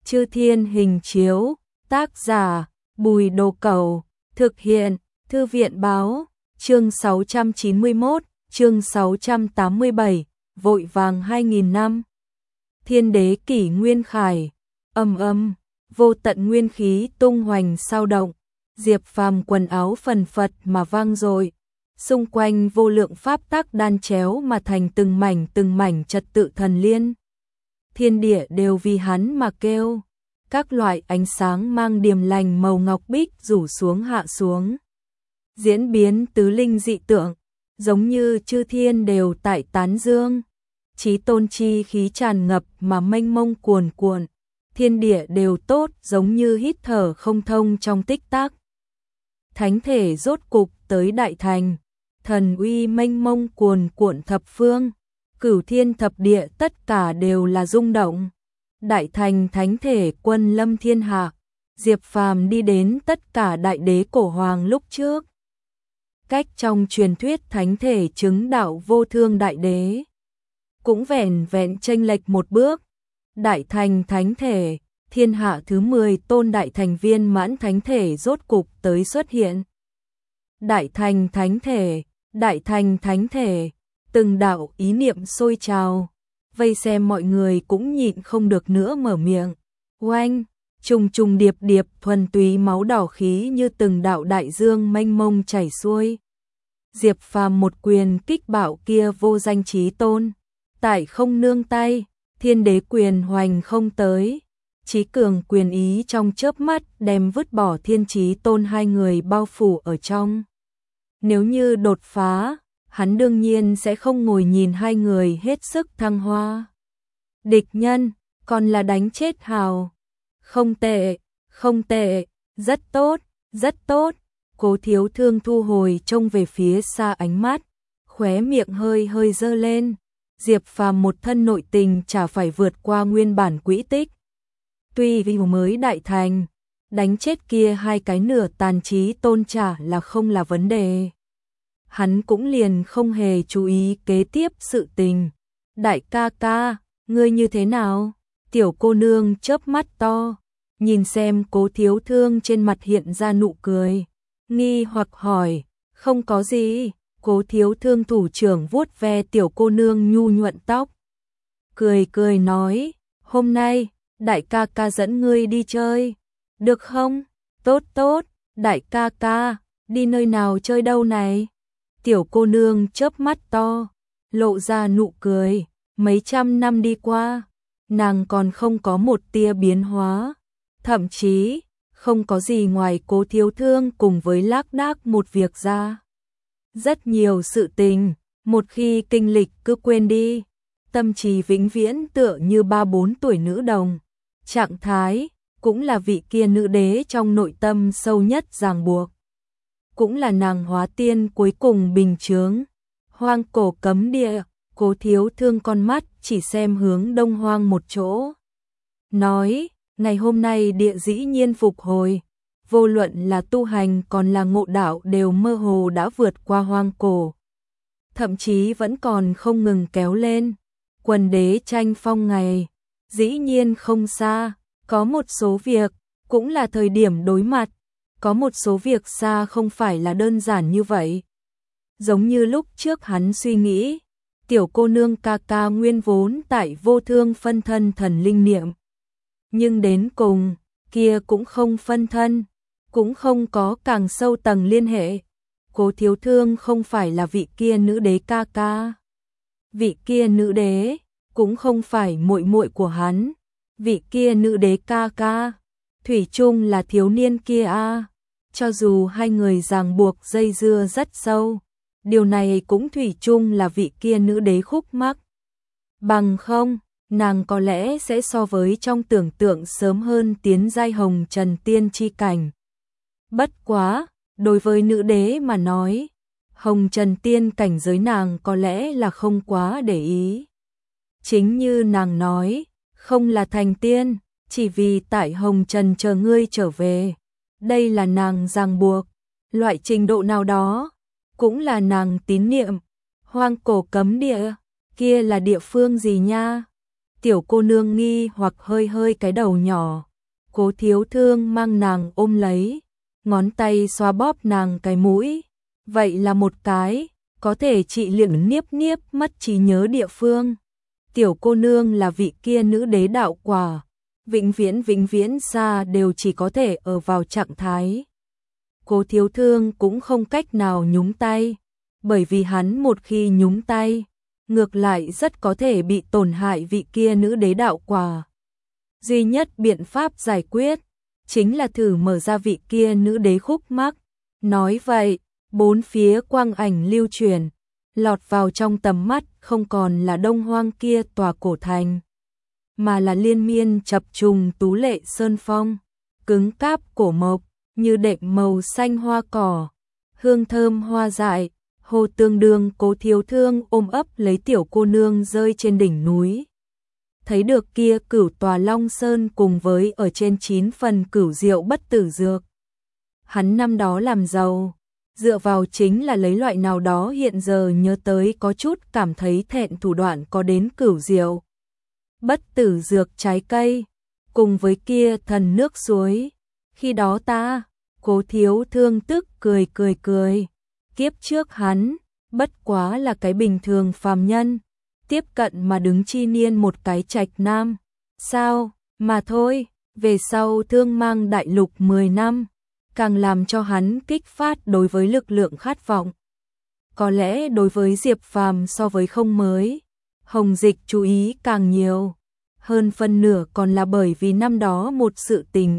Chư Thiên Hình Chiếu, tác giả Bùi Đồ Cẩu, thực hiện Thư viện Báo, chương 691, chương 687, vội vàng 2000 năm. Thiên đế kỷ nguyên khải, vô tận nguyên khí tung hoành sao động, Diệp Phàm quần áo phần phật mà vang dội, xung quanh vô lượng pháp tắc đan chéo mà thành từng mảnh trật tự thần liên. Thiên địa đều vì hắn mà kêu, các loại ánh sáng mang điềm lành màu ngọc bích rủ xuống hạ xuống. Diễn biến tứ linh dị tượng, giống như chư thiên đều tại tán dương. Chí tôn chi khí tràn ngập mà mênh mông cuồn cuộn, thiên địa đều tốt giống như hít thở không thông trong tích tắc. Thánh thể rốt cục tới đại thành, thần uy mênh mông cuồn cuộn thập phương, cửu thiên thập địa tất cả đều là rung động. Đại thành thánh thể quân lâm thiên hạ, Diệp Phàm đi đến tất cả đại đế cổ hoàng lúc trước. Cách trong truyền thuyết thánh thể chứng đạo vô thương đại đế, cũng vẻn vẹn chênh lệch một bước. Đại thành thánh thể, thiên hạ thứ 10 tôn đại thành viên mãn thánh thể rốt cục tới xuất hiện. Đại thành thánh thể, từng đạo ý niệm sôi trào, vây xem mọi người cũng nhịn không được nữa mở miệng. Oanh, trùng trùng điệp điệp thuần túy máu đỏ khí như từng đạo đại dương mênh mông chảy xuôi. Diệp Phàm một quyền kích bạo kia vô danh chí tôn, tại không nương tay, thiên đế quyền hoành không tới. Chí cường quyền ý trong chớp mắt đem vứt bỏ thiên chí tôn hai người bao phủ ở trong. Nếu như đột phá, hắn đương nhiên sẽ không ngồi nhìn hai người hết sức thăng hoa. Địch nhân, còn là đánh chết hào. Không tệ, rất tốt. Cố Thiếu Thương thu hồi trông về phía xa ánh mắt, khóe miệng hơi dơ lên. Diệp Phàm một thân nội tình chả phải vượt qua nguyên bản quỹ tích. Tuy vì mới đại thành, đánh chết kia hai cái nửa tàn trí tôn chả là không là vấn đề. Hắn cũng liền không hề chú ý kế tiếp sự tình. Đại ca ca, ngươi như thế nào? Tiểu cô nương chớp mắt to, nhìn xem Cố Thiếu Thương trên mặt hiện ra nụ cười, nghi hoặc hỏi. Không có gì. Cố Thiếu Thương thủ trưởng vuốt ve tiểu cô nương nhu nhuận tóc, cười nói, hôm nay đại ca ca dẫn ngươi đi chơi, được không? Tốt, đại ca ca, đi nơi nào chơi đâu này? Tiểu cô nương chớp mắt to, lộ ra nụ cười, mấy trăm năm đi qua, nàng còn không có một tia biến hóa, thậm chí không có gì ngoài Cố Thiếu Thương cùng với lác đác một việc ra. Rất nhiều sự tình, một khi kinh lịch cứ quên đi, tâm trí vĩnh viễn tựa như 3-4 tuổi nữ đồng. Trạng thái, cũng là vị kia nữ đế trong nội tâm sâu nhất ràng buộc. Cũng là nàng hóa tiên cuối cùng bình chướng. Hoang cổ cấm địa, Cố Thiếu Thương con mắt chỉ xem hướng đông hoang một chỗ. Nói, ngày hôm nay địa dĩ nhiên phục hồi. Vô luận là tu hành còn là ngộ đạo đều mơ hồ đã vượt qua hoang cổ. Thậm chí vẫn còn không ngừng kéo lên. Quần đế tranh phong ngày, dĩ nhiên không xa. Có một số việc, cũng là thời điểm đối mặt. Có một số việc xa không phải là đơn giản như vậy. Giống như lúc trước hắn suy nghĩ, tiểu cô nương ca ca nguyên vốn tại vô thương phân thân thần linh niệm. Nhưng đến cùng, kia cũng không phân thân, cũng không có càng sâu tầng liên hệ. Cố Thiếu Thương không phải là vị kia nữ đế ca ca. Vị kia nữ đế cũng không phải muội muội của hắn. Vị kia nữ đế ca ca, thủy chung là thiếu niên kia a. Cho dù hai người ràng buộc dây dưa rất sâu, điều này cũng thủy chung là vị kia nữ đế khúc mắc. Bằng không, nàng có lẽ sẽ so với trong tưởng tượng sớm hơn tiến giai hồng trần tiên chi cảnh. Bất quá, đối với nữ đế mà nói, hồng trần tiên cảnh giới nàng có lẽ là không quá để ý. Chính như nàng nói, không là thành tiên, chỉ vì tại hồng trần chờ ngươi trở về. Đây là nàng ràng buộc, loại trình độ nào đó, cũng là nàng tín niệm. Hoang cổ cấm địa, kia là địa phương gì nha? Tiểu cô nương nghi hoặc hơi hơi cái đầu nhỏ. Cố Thiếu Thương mang nàng ôm lấy, ngón tay xoa bóp nàng cái mũi. Vậy là một cái, có thể trị liệu niếp niếp mất trí nhớ địa phương. Tiểu cô nương là vị kia nữ đế đạo quả, vĩnh viễn xa đều chỉ có thể ở vào trạng thái. Cố Thiếu Thương cũng không cách nào nhúng tay, bởi vì hắn một khi nhúng tay, ngược lại rất có thể bị tổn hại vị kia nữ đế đạo quả. Duy nhất biện pháp giải quyết, chính là thử mở ra vị kia nữ đế khúc mắc. Nói vậy, bốn phía quang ảnh lưu truyền, lọt vào trong tầm mắt không còn là Đông Hoang kia tòa cổ thành, mà là liên miên chập trùng tú lệ sơn phong, cứng cáp cổ mộc, như đệm màu xanh hoa cỏ, hương thơm hoa dại. Hồ Tương Đương Cố Thiếu Thương ôm ấp lấy tiểu cô nương rơi trên đỉnh núi. Thấy được kia cửu tòa Long Sơn cùng với ở trên 9 phần cửu diệu bất tử dược. Hắn năm đó làm giàu, dựa vào chính là lấy loại nào đó hiện giờ nhớ tới có chút cảm thấy thẹn thủ đoạn có đến cửu diệu. Bất tử dược trái cây, cùng với kia thần nước suối. Khi đó ta, Cố Thiếu Thương tức cười. Kiếp trước hắn, bất quá là cái bình thường phàm nhân, tiếp cận mà đứng chi niên một cái trạch nam. Sao, mà thôi, về sau Thương Mang đại lục 10 năm, càng làm cho hắn kích phát đối với lực lượng khát vọng. Có lẽ đối với Diệp Phàm so với không mới, Hồng Dịch chú ý càng nhiều, hơn phân nửa còn là bởi vì năm đó một sự tình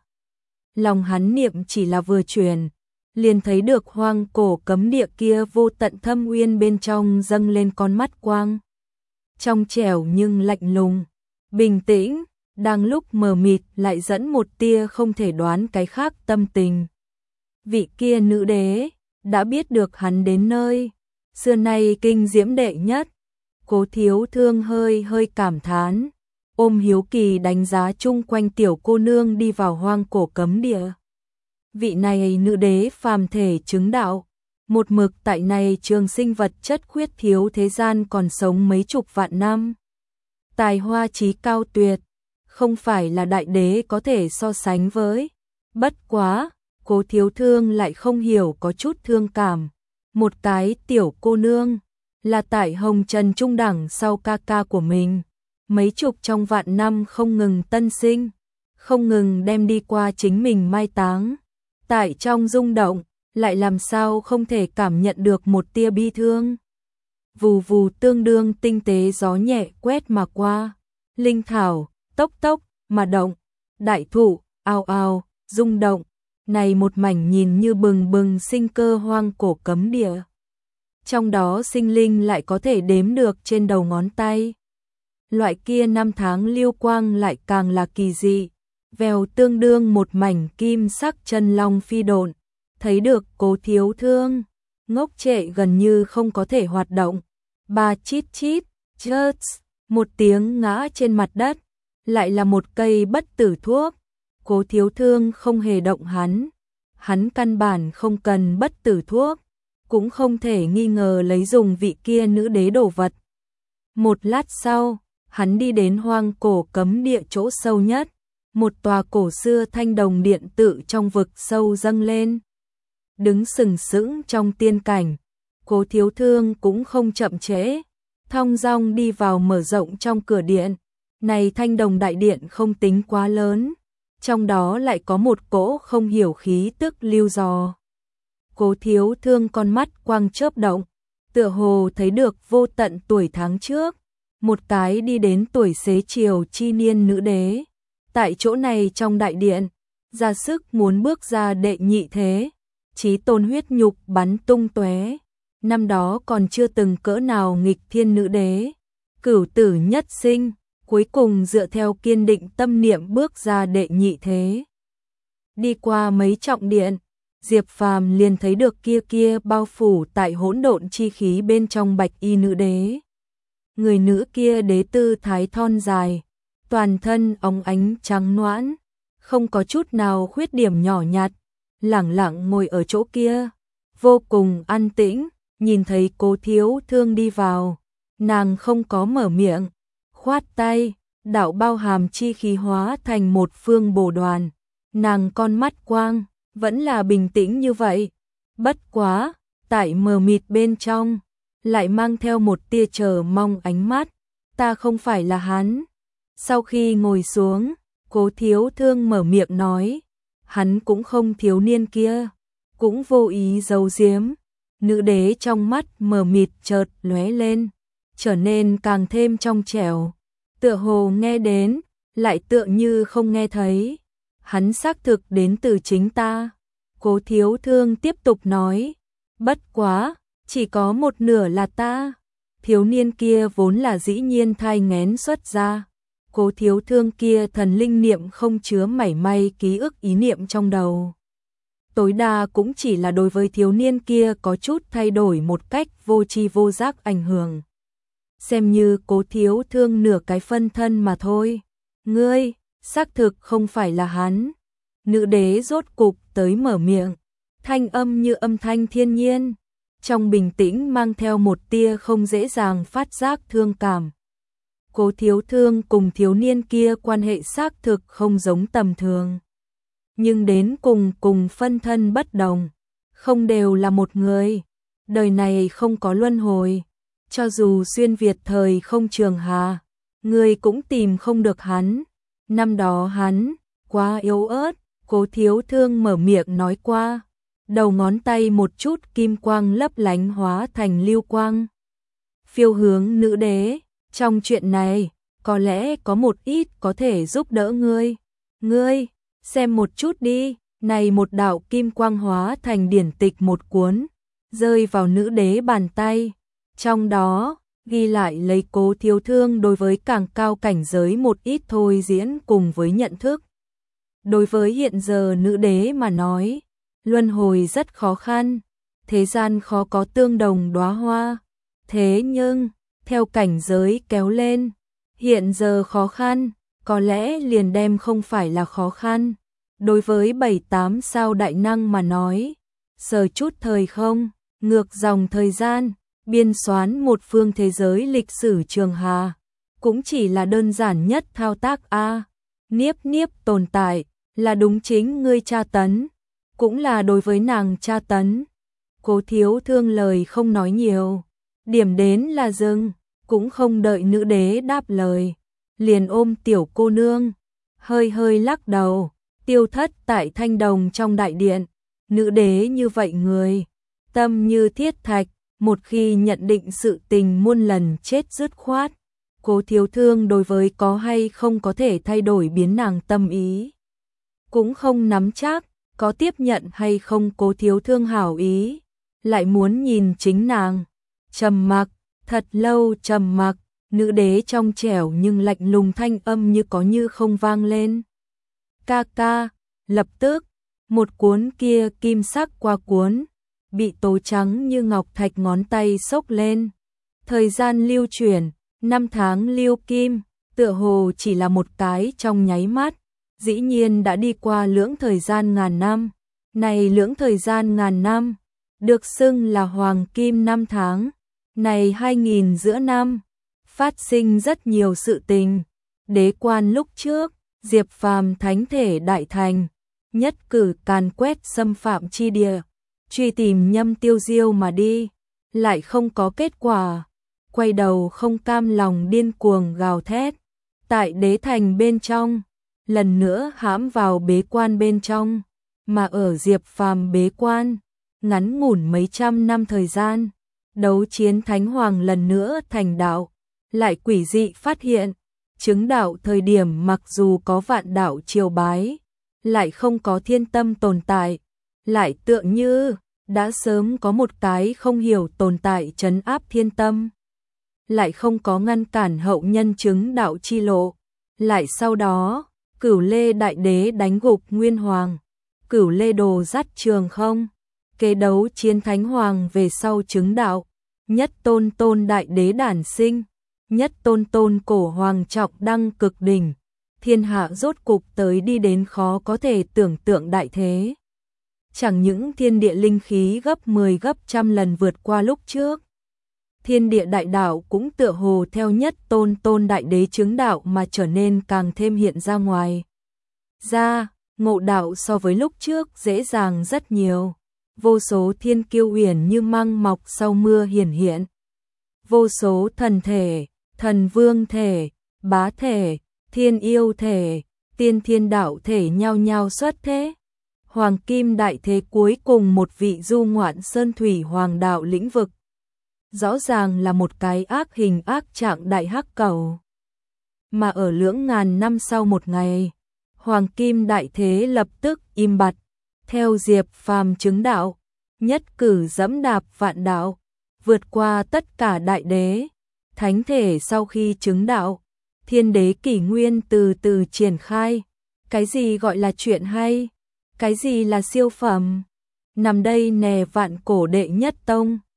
lòng hắn niệm chỉ là vừa chuyển, liền thấy được hoang cổ cấm địa kia vô tận thâm uyên bên trong dâng lên con mắt quang. Trong trẻo nhưng lạnh lùng, bình tĩnh, đang lúc mờ mịt lại dẫn một tia không thể đoán cái khác tâm tình. Vị kia nữ đế, đã biết được hắn đến nơi, xưa nay kinh diễm đệ nhất. Cố Thiếu Thương hơi cảm thán, ôm hiếu kỳ đánh giá chung quanh tiểu cô nương đi vào hoang cổ cấm địa. Vị này nữ đế phàm thể chứng đạo, một mực tại này trường sinh vật chất khuyết thiếu thế gian còn sống mấy chục vạn năm. Tài hoa trí cao tuyệt, không phải là đại đế có thể so sánh với. Bất quá, Cố Thiếu Thương lại không hiểu có chút thương cảm. Một cái tiểu cô nương, là tại hồng trần trung đẳng sau ca ca của mình. Mấy chục trong vạn năm không ngừng tân sinh, không ngừng đem đi qua chính mình mai táng. Tại trong rung động, lại làm sao không thể cảm nhận được một tia bi thương. Vù vù tương đương tinh tế gió nhẹ quét mà qua, linh thảo, tốc mà động, đại thụ, ao ao, rung động, này một mảnh nhìn như bừng bừng sinh cơ hoang cổ cấm địa. Trong đó sinh linh lại có thể đếm được trên đầu ngón tay. Loại kia năm tháng lưu quang lại càng là kỳ dị. Vèo tương đương một mảnh kim sắc chân long phi độn, thấy được Cố Thiếu Thương, ngốc trệ gần như không có thể hoạt động. Ba chít, chớt, một tiếng ngã trên mặt đất, lại là một cây bất tử thuốc. Cố Thiếu Thương không hề động hắn căn bản không cần bất tử thuốc, cũng không thể nghi ngờ lấy dùng vị kia nữ đế đồ vật. Một lát sau, hắn đi đến hoang cổ cấm địa chỗ sâu nhất. Một tòa cổ xưa thanh đồng điện tự trong vực sâu dâng lên. Đứng sừng sững trong tiên cảnh, Cố Thiếu Thương cũng không chậm trễ, thong dong đi vào mở rộng trong cửa điện. Này thanh đồng đại điện không tính quá lớn, trong đó lại có một cỗ không hiểu khí tức lưu dò. Cố Thiếu Thương con mắt quang chớp động, tựa hồ thấy được vô tận tuổi tháng trước, một cái đi đến tuổi xế chiều chi niên nữ đế. Tại chỗ này trong đại điện, ra sức muốn bước ra đệ nhị thế, chí tôn huyết nhục bắn tung tóe. Năm đó còn chưa từng cỡ nào nghịch thiên nữ đế, cửu tử nhất sinh, cuối cùng dựa theo kiên định tâm niệm bước ra đệ nhị thế. Đi qua mấy trọng điện, Diệp Phàm liền thấy được kia bao phủ tại hỗn độn chi khí bên trong bạch y nữ đế. Người nữ kia đế tư thái thon dài, toàn thân óng ánh trắng nõn, không có chút nào khuyết điểm nhỏ nhặt, lẳng lặng ngồi ở chỗ kia, vô cùng an tĩnh. Nhìn thấy Cố Thiếu Thương đi vào, nàng không có mở miệng, khoát tay, đạo bao hàm chi khí hóa thành một phương bồ đoàn. Nàng con mắt quang, vẫn là bình tĩnh như vậy. Bất quá, tại mờ mịt bên trong, lại mang theo một tia chờ mong ánh mắt. Ta không phải là hắn. Sau khi ngồi xuống, Cố Thiếu Thương mở miệng nói, hắn cũng không thiếu niên kia, cũng vô ý giấu giếm. Nữ đế trong mắt mờ mịt chợt lóe lên, trở nên càng thêm trong trẻo, tựa hồ nghe đến, lại tựa như không nghe thấy. Hắn xác thực đến từ chính ta. Cố Thiếu Thương tiếp tục nói, bất quá, chỉ có một nửa là ta. Thiếu niên kia vốn là dĩ nhiên thai nghén xuất ra. Cố Thiếu Thương kia thần linh niệm không chứa mảy may ký ức ý niệm trong đầu. Tối đa cũng chỉ là đối với thiếu niên kia có chút thay đổi một cách vô tri vô giác ảnh hưởng. Xem như Cố Thiếu Thương nửa cái phân thân mà thôi. Ngươi, xác thực không phải là hắn. Nữ đế rốt cục tới mở miệng, thanh âm như âm thanh thiên nhiên, trong bình tĩnh mang theo một tia không dễ dàng phát giác thương cảm. Cố Thiếu Thương cùng thiếu niên kia quan hệ xác thực không giống tầm thường. Nhưng đến cùng phân thân bất đồng, không đều là một người. Đời này không có luân hồi, cho dù xuyên Việt thời không trường hà, người cũng tìm không được hắn. Năm đó hắn, quá yếu ớt, Cố Thiếu Thương mở miệng nói qua. Đầu ngón tay một chút kim quang lấp lánh hóa thành lưu quang. Phiêu hướng nữ đế, trong chuyện này, có lẽ có một ít có thể giúp đỡ ngươi. Ngươi, xem một chút đi, này một đạo kim quang hóa thành điển tịch một cuốn, rơi vào nữ đế bàn tay. Trong đó, ghi lại lấy Cố Thiếu Thương đối với càng cao cảnh giới một ít thôi diễn cùng với nhận thức. Đối với hiện giờ nữ đế mà nói, luân hồi rất khó khăn, thế gian khó có tương đồng đóa hoa. Thế nhưng, theo cảnh giới kéo lên, hiện giờ khó khăn, có lẽ liền đem không phải là khó khăn. Đối với 7-8 sao đại năng mà nói, sờ chút thời không, ngược dòng thời gian, biên soán một phương thế giới lịch sử trường hà, cũng chỉ là đơn giản nhất thao tác a. Niếp tồn tại, là đúng chính ngươi tra tấn, cũng là đối với nàng tra tấn. Cố Thiếu Thương lời không nói nhiều, điểm đến là dừng, cũng không đợi nữ đế đáp lời, liền ôm tiểu cô nương, hơi lắc đầu, tiêu thất tại thanh đồng trong đại điện. Nữ đế như vậy người, tâm như thiết thạch, một khi nhận định sự tình muôn lần chết dứt khoát. Cố Thiếu Thương đối với có hay không có thể thay đổi biến nàng tâm ý, cũng không nắm chắc, có tiếp nhận hay không Cố Thiếu Thương hảo ý, lại muốn nhìn chính nàng. Trầm mặc, thật lâu trầm mặc, nữ đế trong trẻo nhưng lạnh lùng thanh âm như có như không vang lên. Ca ca, lập tức, một cuốn kia kim sắc qua cuốn, bị tố trắng như ngọc thạch ngón tay xốc lên. Thời gian lưu chuyển, 5 tháng lưu kim, tựa hồ chỉ là một cái trong nháy mắt, dĩ nhiên đã đi qua lưỡng thời gian ngàn năm. Này lưỡng thời gian ngàn năm, được xưng là hoàng kim 5 tháng. Này 2000 giữa năm, phát sinh rất nhiều sự tình. Đế quan lúc trước, Diệp Phàm thánh thể đại thành, nhất cử càn quét xâm phạm chi địa, truy tìm Nhâm Tiêu Diêu mà đi, lại không có kết quả. Quay đầu không cam lòng điên cuồng gào thét, tại đế thành bên trong, lần nữa hãm vào bế quan bên trong, mà ở Diệp Phàm bế quan, ngắn ngủn mấy trăm năm thời gian, đấu chiến thánh hoàng lần nữa thành đạo, lại quỷ dị phát hiện, chứng đạo thời điểm mặc dù có vạn đạo triều bái, lại không có thiên tâm tồn tại, lại tựa như đã sớm có một cái không hiểu tồn tại trấn áp thiên tâm, lại không có ngăn cản hậu nhân chứng đạo chi lộ. Lại sau đó, Cửu Lê đại đế đánh gục Nguyên Hoàng, Cửu Lê đồ dắt trường không, kế đấu chiến thánh hoàng về sau chứng đạo, nhất tôn đại đế đản sinh, nhất tôn cổ hoàng trọng đăng cực đỉnh, thiên hạ rốt cục tới đi đến khó có thể tưởng tượng đại thế. Chẳng những thiên địa linh khí gấp 10 gấp trăm lần vượt qua lúc trước, Thiên địa đại đạo cũng tựa hồ theo nhất tôn đại đế chứng đạo mà trở nên càng thêm hiện ra ngoài. Ngộ đạo so với lúc trước dễ dàng rất nhiều. Vô số thiên kiêu huyền như măng mọc sau mưa hiển hiện. Vô số thần thể, thần vương thể, bá thể, thiên yêu thể, tiên thiên đạo thể nhau nhau xuất thế. Hoàng kim đại thế cuối cùng một vị du ngoạn sơn thủy hoàng đạo lĩnh vực. Rõ ràng là một cái ác hình ác trạng đại hắc cầu. Mà ở lưỡng ngàn năm sau một ngày, Hoàng kim đại thế lập tức im bặt, theo Diệp Phàm chứng đạo, nhất cử dẫm đạp vạn đạo, vượt qua tất cả đại đế, thánh thể sau khi chứng đạo, thiên đế kỷ nguyên từ từ triển khai. Cái gì gọi là chuyện hay? Cái gì là siêu phẩm? Nằm đây nè vạn cổ đệ nhất tông.